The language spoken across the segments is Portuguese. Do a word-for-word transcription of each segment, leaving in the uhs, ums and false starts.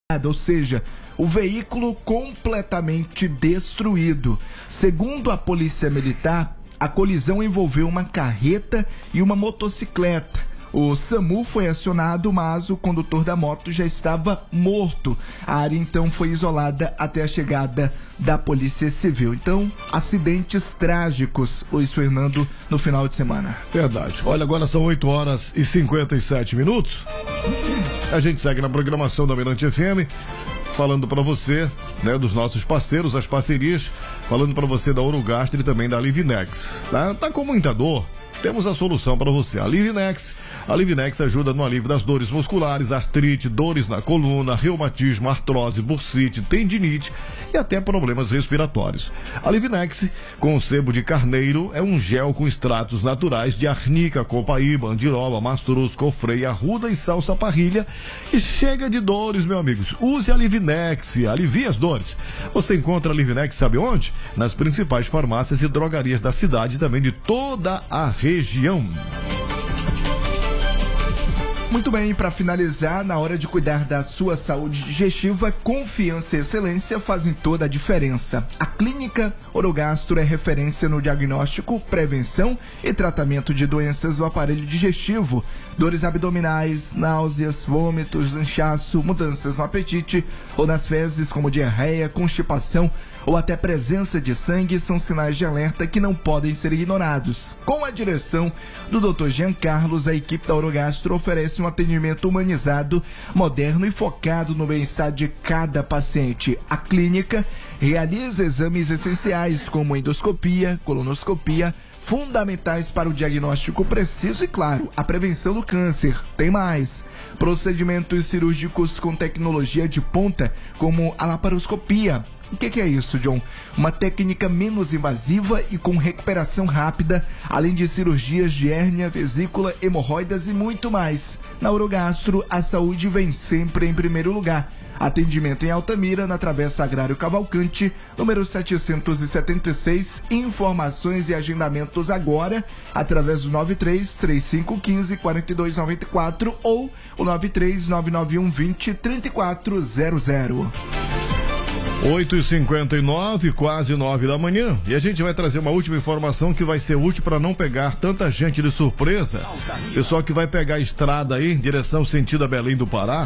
ou seja, o veículo completamente destruído. Segundo a Polícia Militar, a colisão envolveu uma carreta e uma motocicleta. O SAMU foi acionado, mas o condutor da moto já estava morto. A área então foi isolada até a chegada da Polícia Civil. Então, acidentes trágicos, Luiz Fernando, no final de semana. Verdade. Olha, agora são oito horas e cinquenta e sete minutos. A gente segue na programação da Mirante F M, falando para você, né, dos nossos parceiros, as parcerias, falando para você da Orogastro e também da Livinex. Tá, tá com muita dor? Temos a solução para você. A Livinex, a Livinex ajuda no alívio das dores musculares, artrite, dores na coluna, reumatismo, artrose, bursite, tendinite e até problemas respiratórios. A Livinex, com o sebo de carneiro, é um gel com extratos naturais de arnica, copaíba, andiroba, mastruz, cofrei, arruda e salsa parrilha. E chega de dores, meus amigos. Use a Livinex, alivie as dores. Você encontra a Livinex, sabe onde? Nas principais farmácias e drogarias da cidade e também de toda a região. Muito bem, para finalizar, na hora de cuidar da sua saúde digestiva, confiança e excelência fazem toda a diferença. A Clínica Orogastro é referência no diagnóstico, prevenção e tratamento de doenças do aparelho digestivo, dores abdominais, náuseas, vômitos, inchaço, mudanças no apetite ou nas fezes como diarreia, constipação ou até presença de sangue são sinais de alerta que não podem ser ignorados. Com a direção do doutor Jean Carlos, a equipe da Orogastro oferece um atendimento humanizado, moderno e focado no bem-estar de cada paciente. A clínica realiza exames essenciais como endoscopia, colonoscopia, fundamentais para o diagnóstico preciso e, claro, a prevenção do câncer. Tem mais: procedimentos cirúrgicos com tecnologia de ponta, como a laparoscopia. O que, que é isso, John? Uma técnica menos invasiva e com recuperação rápida, além de cirurgias de hérnia, vesícula, hemorroidas e muito mais. Na Orogastro, a saúde vem sempre em primeiro lugar. Atendimento em Altamira, na Travessa Agrário Cavalcante, número setecentos e setenta e seis. Informações e agendamentos agora, através do nove três, três cinco um cinco, quatro dois nove quatro ou o nove três nove nove um dois zero, três quatro zero zero. oito e cinquenta e nove, quase nove da manhã, e a gente vai trazer uma última informação que vai ser útil para não pegar tanta gente de surpresa. Pessoal que vai pegar a estrada aí, em direção sentido a Belém do Pará,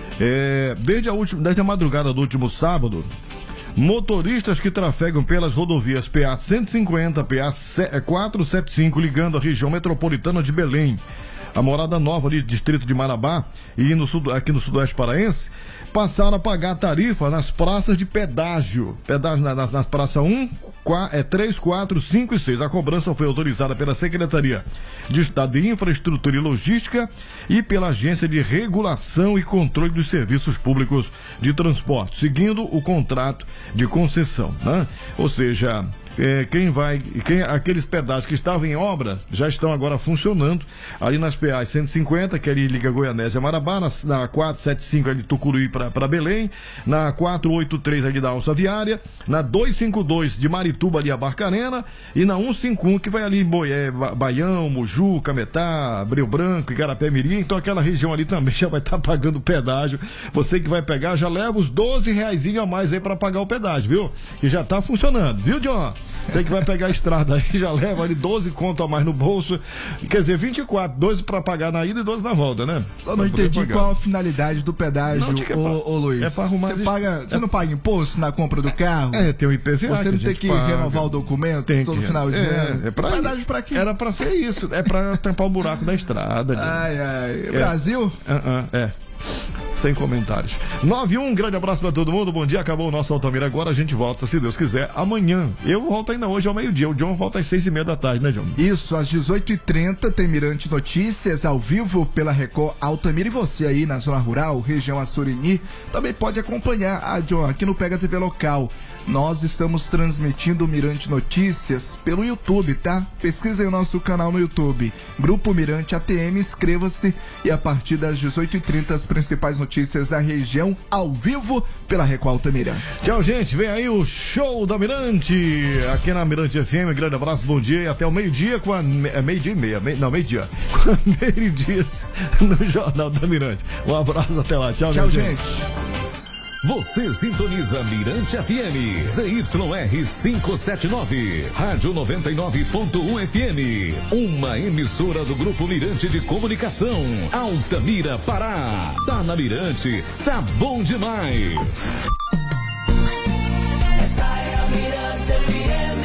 é, desde, a última, desde a madrugada do último sábado, motoristas que trafegam pelas rodovias P A cento e cinquenta, P A quatrocentos e setenta e cinco, ligando a região metropolitana de Belém, a Morada Nova ali, distrito de Marabá, e no sul, aqui no sudoeste paraense, passaram a pagar a tarifa nas praças de pedágio. Pedágio na, na, nas praças um, três, quatro, cinco e seis. A cobrança foi autorizada pela Secretaria de Estado de Infraestrutura e Logística e pela Agência de Regulação e Controle dos Serviços Públicos de Transporte, seguindo o contrato de concessão, né? Ou seja, É, quem vai, quem, aqueles pedágios que estavam em obra já estão agora funcionando ali nas P A cento e cinquenta, que ali liga Goianésia a Marabá, na, na quatrocentos e setenta e cinco ali de Tucuruí para Belém, na quatrocentos e oitenta e três ali da Alça Viária, na duzentos e cinquenta e dois de Marituba ali a Barcarena e na cento e cinquenta e um que vai ali em Boié, Baião, Muju, Cametá, Abreu Branco, Igarapé Mirim. Então aquela região ali também já vai estar tá pagando pedágio. Você que vai pegar já leva os doze reais a mais aí para pagar o pedágio, viu? Que já tá funcionando, viu, John? Você que vai pegar a estrada aí, já leva ali doze conto a mais no bolso. Quer dizer, vinte e quatro, doze pra pagar na ida e doze na volta, né? Só não entendi pagar. Qual a finalidade do pedágio, não, ô, ô Luiz. É pra arrumar. Você, paga, você é... não paga imposto na compra do carro? É, tem o I P V A. Você não que tem que paga. renovar o documento tem todo que... final de é, ano? É pra... Pedágio pra quê? Era pra ser isso. É pra tampar o buraco da estrada. Ai, ai. É. Brasil? Uh -uh, é. Sem comentários. nove um, um grande abraço pra todo mundo. Bom dia, acabou o nosso Altamira. Agora a gente volta, se Deus quiser, amanhã. Eu volto ainda hoje ao meio-dia. O John volta às seis e meia da tarde, né, John? Isso, às dezoito e trinta tem Mirante Notícias ao vivo pela Record Altamira. E você aí na zona rural, região Açurini, também pode acompanhar a John aqui no Pega T V Local. Nós estamos transmitindo o Mirante Notícias pelo YouTube, tá? Pesquisa aí o nosso canal no YouTube, Grupo Mirante A T M, inscreva-se e a partir das dezoito e trinta as principais notícias da região ao vivo pela Record Altamira. Tchau, gente, vem aí o show da Mirante aqui na Mirante F M. Grande abraço, bom dia e até o meio-dia com a é meio-dia e meia, meio, não, meio-dia com a Meire Dias no Jornal da Mirante. Um abraço, até lá, tchau, tchau, gente. gente. Você sintoniza Mirante F M, Z Y R quinhentos e setenta e nove, Rádio noventa e nove ponto um F M, uma emissora do Grupo Mirante de Comunicação, Altamira, Pará. Tá na Mirante, tá bom demais. Essa é a Mirante F M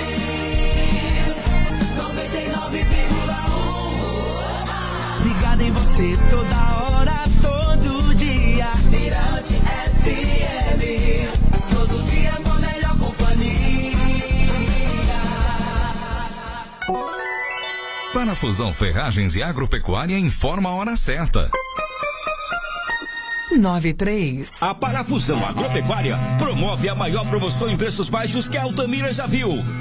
noventa e nove vírgula um. Ligado em você toda hora, todo dia. Mirante F M, todo dia com a melhor companhia. Parafusão Ferragens e Agropecuária informa a hora certa. nove três. A Parafusão Agropecuária promove a maior promoção em preços baixos que a Altamira já viu.